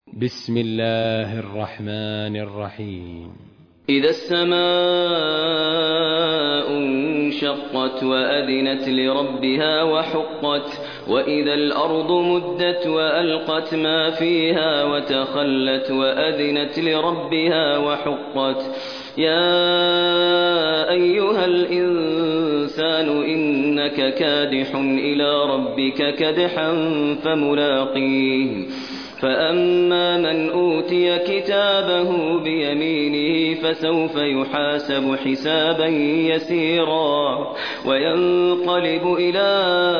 بسم الله الرحمن الرحيم. إذا السماء انشقت وأذنت لربها وحقت وإذا الأرض مدت وألقت ما فيها وتخلت وأذنت لربها وحقت يا أيها الإنسان إنك كادح إلى ربك كدحا فملاقيه فأما من أوتي كتابه بيمينه فسوف يحاسب حسابا يسيرا وينقلب إلى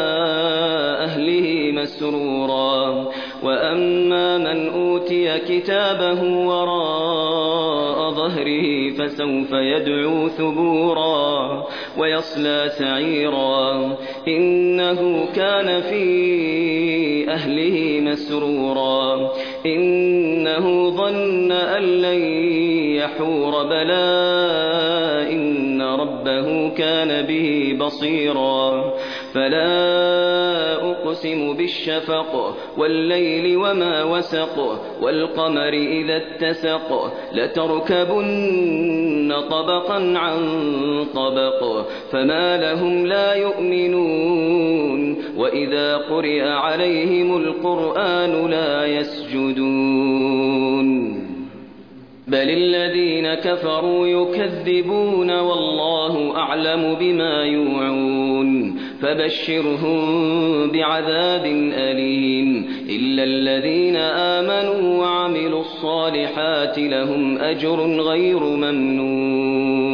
أهله مسرورا وأما من أوتي كتابه وراء ظهره فسوف يدعو ثبورا ويصلى سعيرا إنه كان في أهله مسرورا إنه ظن أن لن يحور بلى إن ربه كان به بصيرا فلا أقسم بالشفق والليل وما وسق والقمر إذا اتسق لتركبن طبقا عن طبق فما لهم لا يؤمنون وإذا قرئ عليهم القرآن لا يسجدون بل الذين كفروا يكذبون والله أعلم بما يوعون فبشرهم بعذاب أليم إلا الذين آمنوا وعملوا الصالحات لهم أجر غير ممنون